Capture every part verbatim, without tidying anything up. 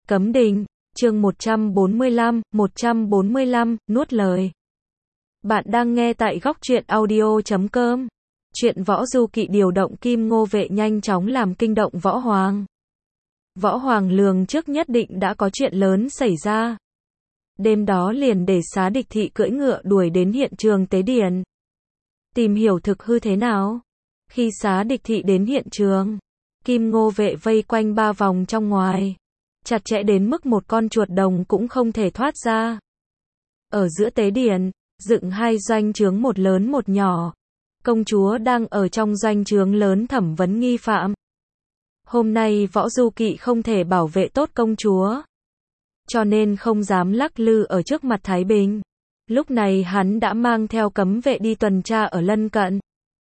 Cấm đình, chương một trăm bốn mươi lăm, một trăm bốn mươi lăm, nuốt lời. Bạn đang nghe tại góc truyện audio chấm com. Chuyện Võ Du Kỵ điều động Kim Ngô vệ nhanh chóng làm kinh động Võ Hoàng. Võ Hoàng lường trước nhất định đã có chuyện lớn xảy ra. Đêm đó liền để Xá Địch Thị cưỡi ngựa đuổi đến hiện trường tế điển. Tìm hiểu thực hư thế nào? Khi Xá Địch Thị đến hiện trường, Kim Ngô vệ vây quanh ba vòng trong ngoài, chặt chẽ đến mức một con chuột đồng cũng không thể thoát ra. Ở giữa tế điển, dựng hai doanh trướng, một lớn một nhỏ. Công chúa đang ở trong doanh trướng lớn thẩm vấn nghi phạm. Hôm nay Võ Du Kỵ không thể bảo vệ tốt công chúa, cho nên không dám lắc lư ở trước mặt Thái Bình. Lúc này hắn đã mang theo cấm vệ đi tuần tra ở lân cận.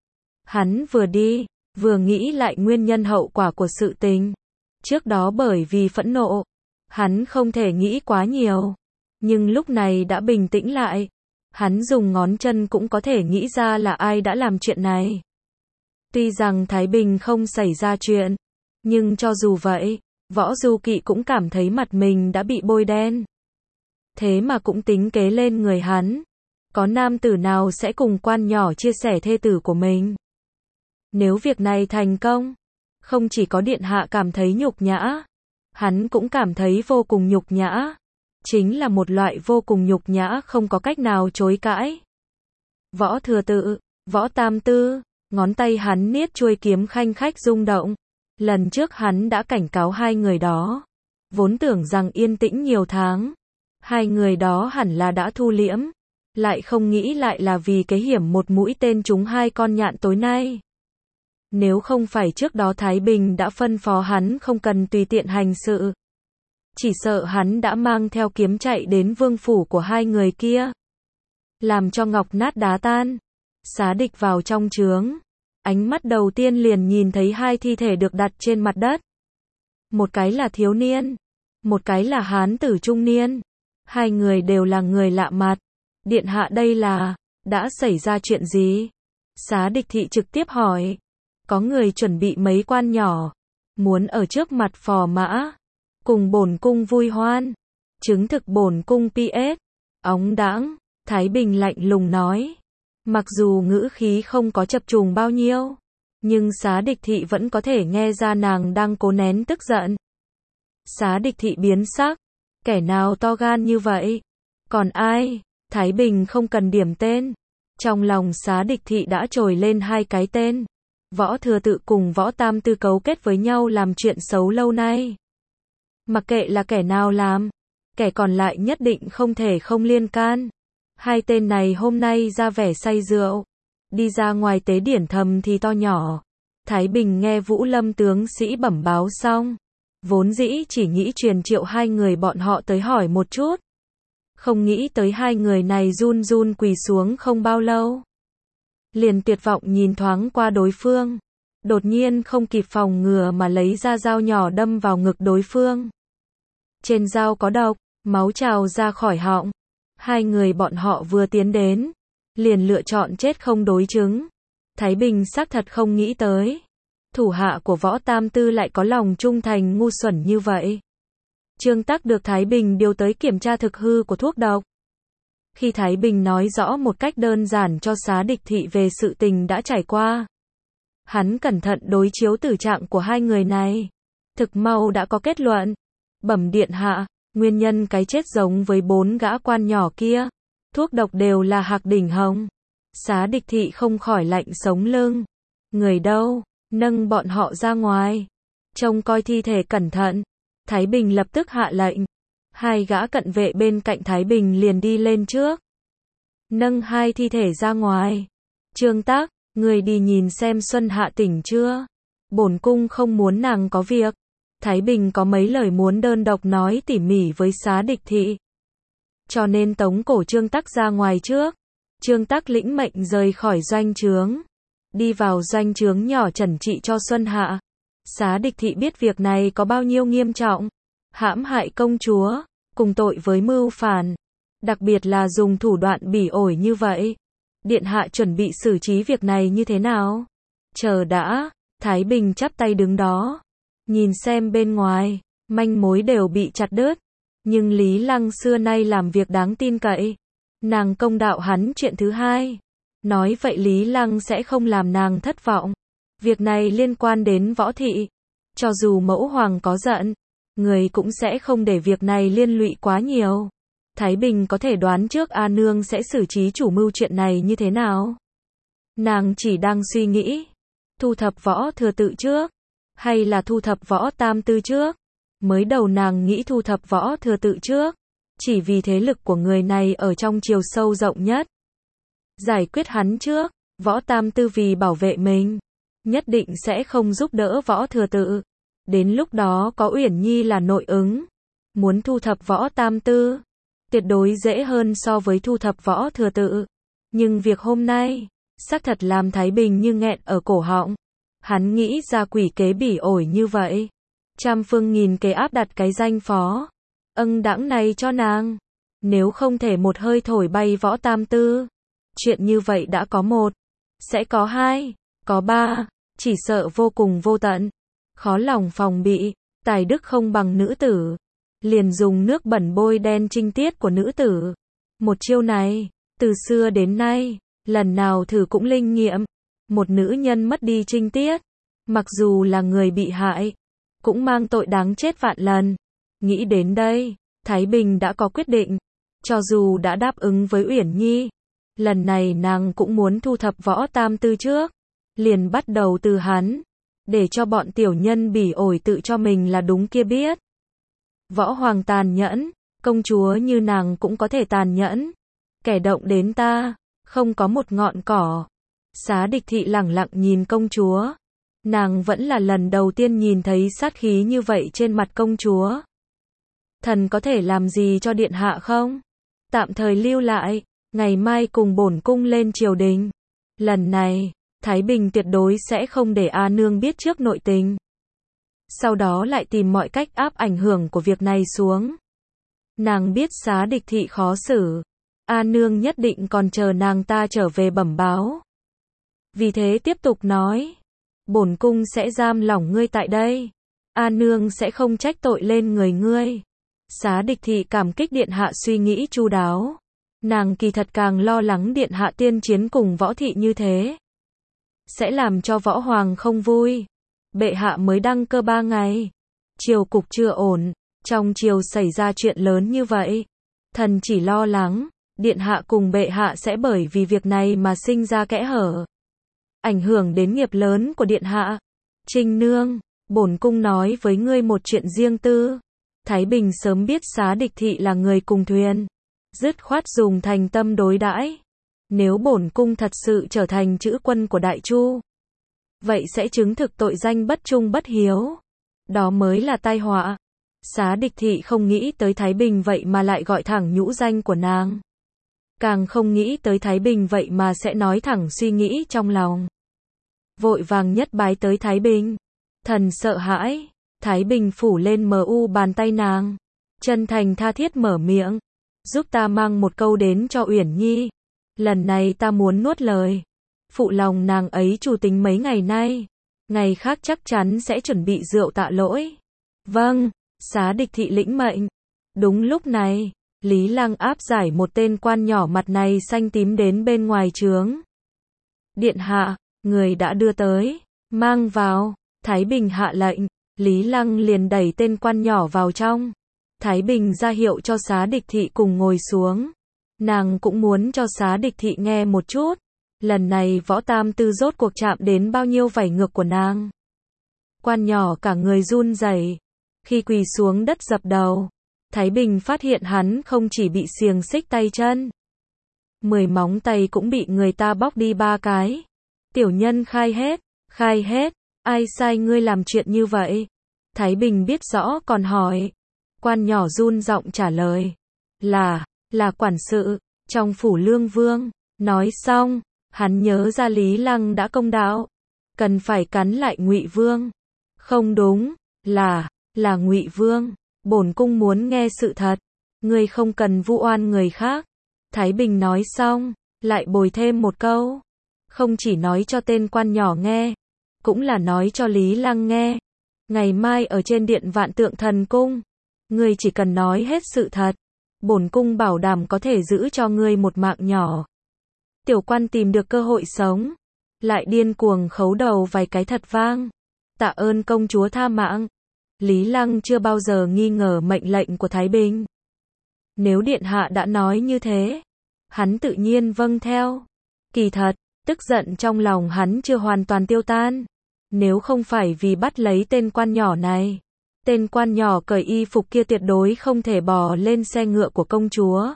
Hắn vừa đi, vừa nghĩ lại nguyên nhân hậu quả của sự tình. Trước đó bởi vì phẫn nộ, hắn không thể nghĩ quá nhiều. Nhưng lúc này đã bình tĩnh lại. Hắn dùng ngón chân cũng có thể nghĩ ra là ai đã làm chuyện này. Tuy rằng Thái Bình không xảy ra chuyện, nhưng cho dù vậy, Võ Du Kỵ cũng cảm thấy mặt mình đã bị bôi đen. Thế mà cũng tính kế lên người hắn. Có nam tử nào sẽ cùng quan nhỏ chia sẻ thê tử của mình? Nếu việc này thành công, không chỉ có điện hạ cảm thấy nhục nhã, hắn cũng cảm thấy vô cùng nhục nhã. Chính là một loại vô cùng nhục nhã không có cách nào chối cãi. Võ Thừa Tự, Võ Tam Tư, ngón tay hắn niết chuôi kiếm khanh khách rung động. Lần trước hắn đã cảnh cáo hai người đó. Vốn tưởng rằng yên tĩnh nhiều tháng, hai người đó hẳn là đã thu liễm. Lại không nghĩ lại là vì cái hiểm một mũi tên trúng hai con nhạn tối nay. Nếu không phải trước đó Thái Bình đã phân phó hắn không cần tùy tiện hành sự, chỉ sợ hắn đã mang theo kiếm chạy đến vương phủ của hai người kia, làm cho ngọc nát đá tan. Xá Địch vào trong trướng, ánh mắt đầu tiên liền nhìn thấy hai thi thể được đặt trên mặt đất. Một cái là thiếu niên, một cái là hán tử trung niên. Hai người đều là người lạ mặt. Điện hạ, đây là, đã xảy ra chuyện gì? Xá Địch Thị trực tiếp hỏi. Có người chuẩn bị mấy quan nhỏ, muốn ở trước mặt phò mã, cùng bổn cung vui hoan, chứng thực bổn cung pê ét, óng đãng. Thái Bình lạnh lùng nói. Mặc dù ngữ khí không có chập trùng bao nhiêu, nhưng Xá Địch Thị vẫn có thể nghe ra nàng đang cố nén tức giận. Xá Địch Thị biến sắc. Kẻ nào to gan như vậy? Còn ai? Thái Bình không cần điểm tên. Trong lòng Xá Địch Thị đã trồi lên hai cái tên. Võ Thừa Tự cùng Võ Tam Tư cấu kết với nhau làm chuyện xấu lâu nay. Mặc kệ là kẻ nào làm, kẻ còn lại nhất định không thể không liên can. Hai tên này hôm nay ra vẻ say rượu, đi ra ngoài tế điển thầm thì to nhỏ. Thái Bình nghe Vũ Lâm tướng sĩ bẩm báo xong, vốn dĩ chỉ nghĩ truyền triệu hai người bọn họ tới hỏi một chút. Không nghĩ tới hai người này run run quỳ xuống không bao lâu, liền tuyệt vọng nhìn thoáng qua đối phương. Đột nhiên không kịp phòng ngừa mà lấy ra dao nhỏ đâm vào ngực đối phương. Trên dao có độc, máu trào ra khỏi họng. Hai người bọn họ vừa tiến đến, liền lựa chọn chết không đối chứng. Thái Bình xác thật không nghĩ tới, thủ hạ của Võ Tam Tư lại có lòng trung thành ngu xuẩn như vậy. Trương Tắc được Thái Bình điều tới kiểm tra thực hư của thuốc độc. Khi Thái Bình nói rõ một cách đơn giản cho Xá Địch Thị về sự tình đã trải qua, hắn cẩn thận đối chiếu tử trạng của hai người này, thực mau đã có kết luận. Bẩm điện hạ, nguyên nhân cái chết giống với bốn gã quan nhỏ kia, thuốc độc đều là Hạc Đỉnh Hồng. Xá Địch Thị không khỏi lạnh sống lưng. Người đâu? Nâng bọn họ ra ngoài, trông coi thi thể cẩn thận. Thái Bình lập tức hạ lệnh. Hai gã cận vệ bên cạnh Thái Bình liền đi lên trước, nâng hai thi thể ra ngoài. Trương Tắc, người đi nhìn xem Xuân Hạ tỉnh chưa? Bổn cung không muốn nàng có việc. Thái Bình có mấy lời muốn đơn độc nói tỉ mỉ với Xá Địch Thị, cho nên tống cổ Trương Tắc ra ngoài trước. Trương Tắc lĩnh mệnh rời khỏi doanh trướng, đi vào doanh trướng nhỏ trần trị cho Xuân Hạ. Xá Địch Thị biết việc này có bao nhiêu nghiêm trọng, hãm hại công chúa, cùng tội với mưu phản, đặc biệt là dùng thủ đoạn bỉ ổi như vậy. Điện hạ chuẩn bị xử trí việc này như thế nào? Chờ đã. Thái Bình chắp tay đứng đó, nhìn xem bên ngoài, manh mối đều bị chặt đứt. Nhưng Lý Lăng xưa nay làm việc đáng tin cậy. Nàng công đạo hắn chuyện thứ hai. Nói vậy Lý Lăng sẽ không làm nàng thất vọng. Việc này liên quan đến Võ Thị. Cho dù mẫu hoàng có giận, người cũng sẽ không để việc này liên lụy quá nhiều. Thái Bình có thể đoán trước A Nương sẽ xử trí chủ mưu chuyện này như thế nào. Nàng chỉ đang suy nghĩ, thu thập Võ Thừa Tự trước, hay là thu thập Võ Tam Tư trước. Mới đầu nàng nghĩ thu thập Võ Thừa Tự trước, chỉ vì thế lực của người này ở trong chiều sâu rộng nhất. Giải quyết hắn trước, Võ Tam Tư vì bảo vệ mình, nhất định sẽ không giúp đỡ Võ Thừa Tự. Đến lúc đó có Uyển Nhi là nội ứng, muốn thu thập Võ Tam Tư, tuyệt đối dễ hơn so với thu thập Võ Thừa Tự. Nhưng việc hôm nay, xác thật làm Thái Bình như nghẹn ở cổ họng. Hắn nghĩ ra quỷ kế bỉ ổi như vậy. Trăm phương nghìn kế áp đặt cái danh phó âng đãng này cho nàng. Nếu không thể một hơi thổi bay Võ Tam Tư, chuyện như vậy đã có một, sẽ có hai, có ba, chỉ sợ vô cùng vô tận. Khó lòng phòng bị, tài đức không bằng nữ tử. Liền dùng nước bẩn bôi đen trinh tiết của nữ tử. Một chiêu này, từ xưa đến nay, lần nào thử cũng linh nghiệm. Một nữ nhân mất đi trinh tiết, mặc dù là người bị hại, cũng mang tội đáng chết vạn lần. Nghĩ đến đây, Thái Bình đã có quyết định. Cho dù đã đáp ứng với Uyển Nhi, lần này nàng cũng muốn thu thập Võ Tam Tư trước. Liền bắt đầu từ hắn, để cho bọn tiểu nhân bỉ ổi tự cho mình là đúng kia biết. Võ Hoàng tàn nhẫn, công chúa như nàng cũng có thể tàn nhẫn. Kẻ động đến ta, không có một ngọn cỏ. Xá Địch Thị lẳng lặng nhìn công chúa. Nàng vẫn là lần đầu tiên nhìn thấy sát khí như vậy trên mặt công chúa. Thần có thể làm gì cho điện hạ không? Tạm thời lưu lại, ngày mai cùng bổn cung lên triều đình. Lần này, Thái Bình tuyệt đối sẽ không để A Nương biết trước nội tình. Sau đó lại tìm mọi cách áp ảnh hưởng của việc này xuống. Nàng biết Xá Địch Thị khó xử. A Nương nhất định còn chờ nàng ta trở về bẩm báo. Vì thế tiếp tục nói. Bổn cung sẽ giam lỏng ngươi tại đây. A Nương sẽ không trách tội lên người ngươi. Xá Địch Thị cảm kích điện hạ suy nghĩ chu đáo. Nàng kỳ thật càng lo lắng điện hạ tiên chiến cùng Võ Thị như thế. Sẽ làm cho Võ Hoàng không vui. Bệ hạ mới đăng cơ ba ngày. Triều cục chưa ổn. Trong triều xảy ra chuyện lớn như vậy. Thần chỉ lo lắng. Điện hạ cùng bệ hạ sẽ bởi vì việc này mà sinh ra kẽ hở. Ảnh hưởng đến nghiệp lớn của điện hạ. Trinh Nương, bổn cung nói với ngươi một chuyện riêng tư. Thái Bình sớm biết Xá Địch Thị là người cùng thuyền. Dứt khoát dùng thành tâm đối đãi. Nếu bổn cung thật sự trở thành chữ quân của Đại Chu, vậy sẽ chứng thực tội danh bất trung bất hiếu. Đó mới là tai họa. Xá Địch Thị không nghĩ tới Thái Bình vậy mà lại gọi thẳng nhũ danh của nàng. Càng không nghĩ tới Thái Bình vậy mà sẽ nói thẳng suy nghĩ trong lòng. Vội vàng nhất bái tới Thái Bình. Thần sợ hãi. Thái Bình phủ lên mờ u bàn tay nàng. Chân thành tha thiết mở miệng. Giúp ta mang một câu đến cho Uyển Nhi. Lần này ta muốn nuốt lời. Phụ lòng nàng ấy chủ tính mấy ngày nay. Ngày khác chắc chắn sẽ chuẩn bị rượu tạ lỗi. Vâng, Xá Địch Thị lĩnh mệnh. Đúng lúc này, Lý Lăng áp giải một tên quan nhỏ mặt này xanh tím đến bên ngoài trướng. Điện hạ, người đã đưa tới. Mang vào. Thái Bình hạ lệnh. Lý Lăng liền đẩy tên quan nhỏ vào trong. Thái Bình ra hiệu cho Xá Địch Thị cùng ngồi xuống. Nàng cũng muốn cho Xá Địch Thị nghe một chút. Lần này Võ Tam Tư rốt cuộc chạm đến bao nhiêu vảy ngược của nàng. Quan nhỏ cả người run rẩy. Khi quỳ xuống đất dập đầu, Thái Bình phát hiện hắn không chỉ bị xiềng xích tay chân. Mười móng tay cũng bị người ta bóc đi ba cái. Tiểu nhân khai hết, khai hết. Ai sai ngươi làm chuyện như vậy? Thái Bình biết rõ còn hỏi. Quan nhỏ run giọng trả lời. Là, là quản sự, trong phủ Lương Vương. Nói xong, hắn nhớ ra Lý Lăng đã công đạo. Cần phải cắn lại Ngụy Vương. Không đúng, là, là Ngụy Vương. Bổn cung muốn nghe sự thật. Ngươi không cần vu oan người khác. Thái Bình nói xong, lại bồi thêm một câu. Không chỉ nói cho tên quan nhỏ nghe, cũng là nói cho Lý Lăng nghe. Ngày mai ở trên điện Vạn Tượng Thần Cung, ngươi chỉ cần nói hết sự thật, bổn cung bảo đảm có thể giữ cho ngươi một mạng nhỏ. Tiểu quan tìm được cơ hội sống, lại điên cuồng khấu đầu vài cái thật vang. Tạ ơn công chúa tha mạng. Lý Lăng chưa bao giờ nghi ngờ mệnh lệnh của Thái Bình. Nếu điện hạ đã nói như thế, hắn tự nhiên vâng theo. Kỳ thật, tức giận trong lòng hắn chưa hoàn toàn tiêu tan. Nếu không phải vì bắt lấy tên quan nhỏ này, tên quan nhỏ cởi y phục kia tuyệt đối không thể bò lên xe ngựa của công chúa.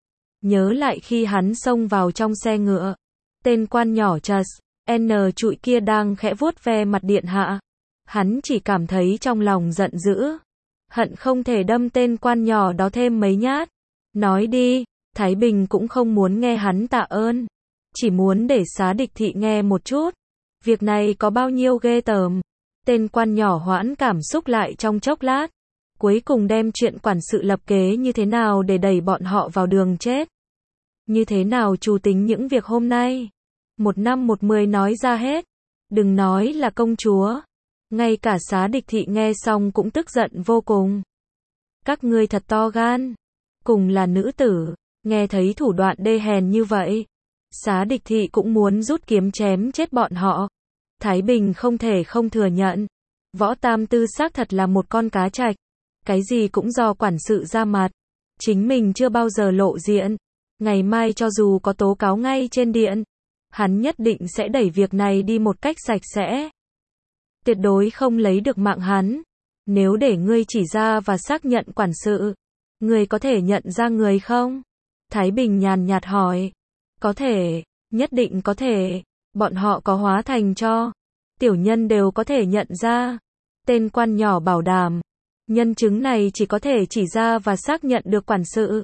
Nhớ lại khi hắn xông vào trong xe ngựa, tên quan nhỏ Chas N trụi kia đang khẽ vuốt ve mặt điện hạ. Hắn chỉ cảm thấy trong lòng giận dữ, hận không thể đâm tên quan nhỏ đó thêm mấy nhát. Nói đi, Thái Bình cũng không muốn nghe hắn tạ ơn, chỉ muốn để Xá Địch Thị nghe một chút. Việc này có bao nhiêu ghê tởm. Tên quan nhỏ hoãn cảm xúc lại trong chốc lát, cuối cùng đem chuyện quản sự lập kế như thế nào để đẩy bọn họ vào đường chết. Như thế nào chủ tính những việc hôm nay. Một năm một mười nói ra hết. Đừng nói là công chúa. Ngay cả Xá Địch Thị nghe xong cũng tức giận vô cùng. Các ngươi thật to gan. Cùng là nữ tử, nghe thấy thủ đoạn đê hèn như vậy. Xá Địch Thị cũng muốn rút kiếm chém chết bọn họ. Thái Bình không thể không thừa nhận. Võ Tam Tư xác thật là một con cá trạch. Cái gì cũng do quản sự ra mặt. Chính mình chưa bao giờ lộ diện. Ngày mai cho dù có tố cáo ngay trên điện, hắn nhất định sẽ đẩy việc này đi một cách sạch sẽ. Tuyệt đối không lấy được mạng hắn. Nếu để ngươi chỉ ra và xác nhận quản sự, ngươi có thể nhận ra người không? Thái Bình nhàn nhạt hỏi. Có thể, nhất định có thể. Bọn họ có hóa thành cho tiểu nhân đều có thể nhận ra. Tên quan nhỏ bảo đảm. Nhân chứng này chỉ có thể chỉ ra và xác nhận được quản sự.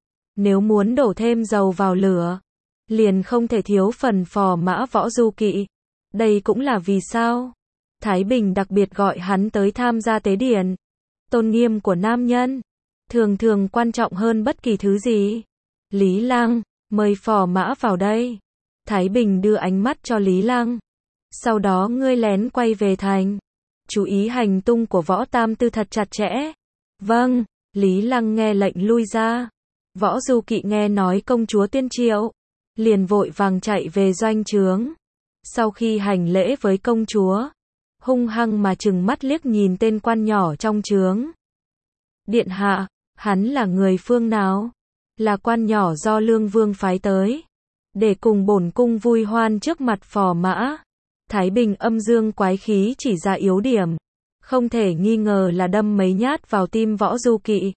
Nếu muốn đổ thêm dầu vào lửa, liền không thể thiếu phần phò mã Võ Du Kỵ. Đây cũng là vì sao Thái Bình đặc biệt gọi hắn tới tham gia tế điển. Tôn nghiêm của nam nhân thường thường quan trọng hơn bất kỳ thứ gì. Lý Lăng, mời phò mã vào đây. Thái Bình đưa ánh mắt cho Lý Lăng. Sau đó ngươi lén quay về thành. Chú ý hành tung của Võ Tam Tư thật chặt chẽ. Vâng, Lý Lăng nghe lệnh lui ra. Võ Du Kỵ nghe nói công chúa tuyên triệu, liền vội vàng chạy về doanh trướng. Sau khi hành lễ với công chúa, hung hăng mà trừng mắt liếc nhìn tên quan nhỏ trong trướng. Điện hạ, hắn là người phương nào? Là quan nhỏ do Lương Vương phái tới, để cùng bổn cung vui hoan trước mặt phò mã. Thái Bình âm dương quái khí chỉ ra yếu điểm, không thể nghi ngờ là đâm mấy nhát vào tim Võ Du Kỵ.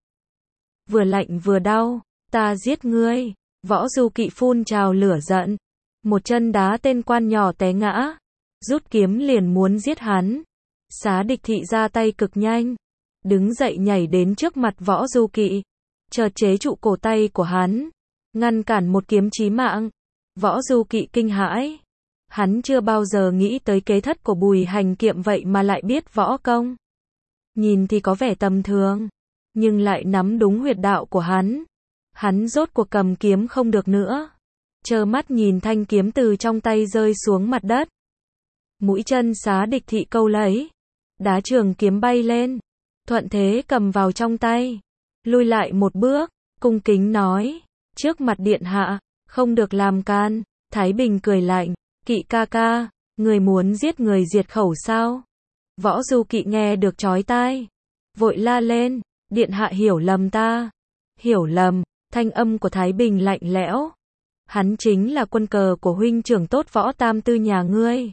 Vừa lạnh vừa đau, ta giết ngươi. Võ Du Kỵ phun trào lửa giận, một chân đá tên quan nhỏ té ngã, rút kiếm liền muốn giết hắn. Xá Địch Thị ra tay cực nhanh, đứng dậy nhảy đến trước mặt Võ Du Kỵ, chợt chế trụ cổ tay của hắn, ngăn cản một kiếm chí mạng. Võ Du Kỵ kinh hãi, hắn chưa bao giờ nghĩ tới kế thất của Bùi Hành Kiệm vậy mà lại biết võ công. Nhìn thì có vẻ tầm thường, nhưng lại nắm đúng huyệt đạo của hắn. Hắn rốt cuộc cầm kiếm không được nữa, trơ mắt nhìn thanh kiếm từ trong tay rơi xuống mặt đất. Mũi chân Xá Địch Thị câu lấy, đá trường kiếm bay lên, thuận thế cầm vào trong tay, lui lại một bước, cung kính nói, trước mặt điện hạ, không được làm can. Thái Bình cười lạnh, Kỵ ca ca, người muốn giết người diệt khẩu sao? Võ Du Kỵ nghe được chói tai, vội la lên, điện hạ hiểu lầm ta. Hiểu lầm? Thanh âm của Thái Bình lạnh lẽo. Hắn chính là quân cờ của huynh trưởng tốt Võ Tam Tư nhà ngươi.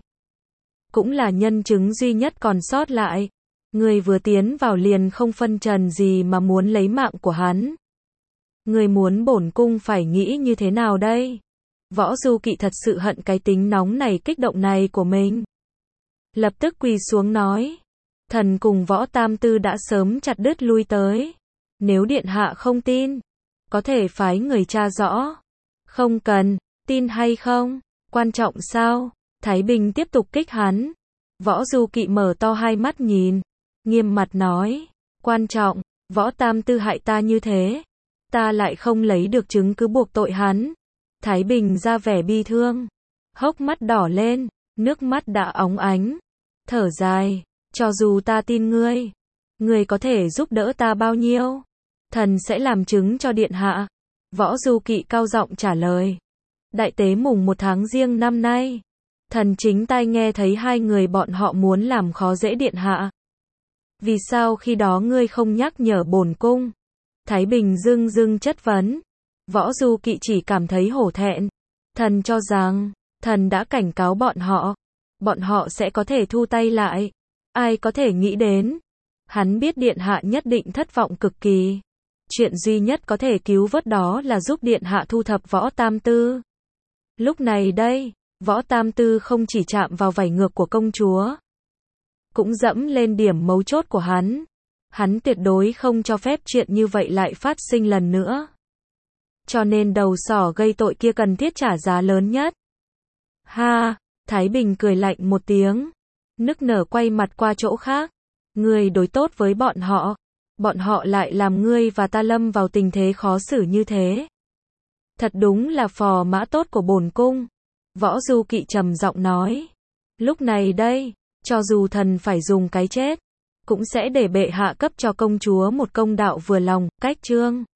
Cũng là nhân chứng duy nhất còn sót lại. Ngươi vừa tiến vào liền không phân trần gì mà muốn lấy mạng của hắn. Ngươi muốn bổn cung phải nghĩ như thế nào đây? Võ Du Kỵ thật sự hận cái tính nóng này kích động này của mình. Lập tức quỳ xuống nói. Thần cùng Võ Tam Tư đã sớm chặt đứt lui tới. Nếu điện hạ không tin, có thể phái người tra rõ. Không cần, tin hay không, quan trọng sao? Thái Bình tiếp tục kích hắn. Võ Du Kỵ mở to hai mắt nhìn, nghiêm mặt nói, quan trọng, Võ Tam Tư hại ta như thế, ta lại không lấy được chứng cứ buộc tội hắn. Thái Bình ra vẻ bi thương, hốc mắt đỏ lên, nước mắt đã óng ánh, thở dài, Cho dù ta tin ngươi, ngươi có thể giúp đỡ ta bao nhiêu? Thần sẽ làm chứng cho điện hạ. Võ Du Kỵ cao giọng trả lời. Đại tế mùng một tháng giêng năm nay, thần chính tai nghe thấy hai người bọn họ muốn làm khó dễ điện hạ. Vì sao khi đó ngươi không nhắc nhở bổn cung? Thái Bình dưng dưng chất vấn. Võ Du Kỵ chỉ cảm thấy hổ thẹn. Thần cho rằng, thần đã cảnh cáo bọn họ. Bọn họ sẽ có thể thu tay lại. Ai có thể nghĩ đến? Hắn biết điện hạ nhất định thất vọng cực kỳ. Chuyện duy nhất có thể cứu vớt đó là giúp điện hạ thu thập Võ Tam Tư. Lúc này đây, Võ Tam Tư không chỉ chạm vào vảy ngược của công chúa, cũng dẫm lên điểm mấu chốt của hắn. Hắn tuyệt đối không cho phép chuyện như vậy lại phát sinh lần nữa. Cho nên đầu sỏ gây tội kia cần thiết trả giá lớn nhất. Ha, Thái Bình cười lạnh một tiếng, nức nở quay mặt qua chỗ khác. Ngươi đối tốt với bọn họ, bọn họ lại làm ngươi và ta lâm vào tình thế khó xử như thế. Thật đúng là phò mã tốt của bổn cung. Võ Du Kỵ trầm giọng nói. Lúc này đây, cho dù thần phải dùng cái chết, cũng sẽ để bệ hạ cấp cho công chúa một công đạo vừa lòng. Cách chương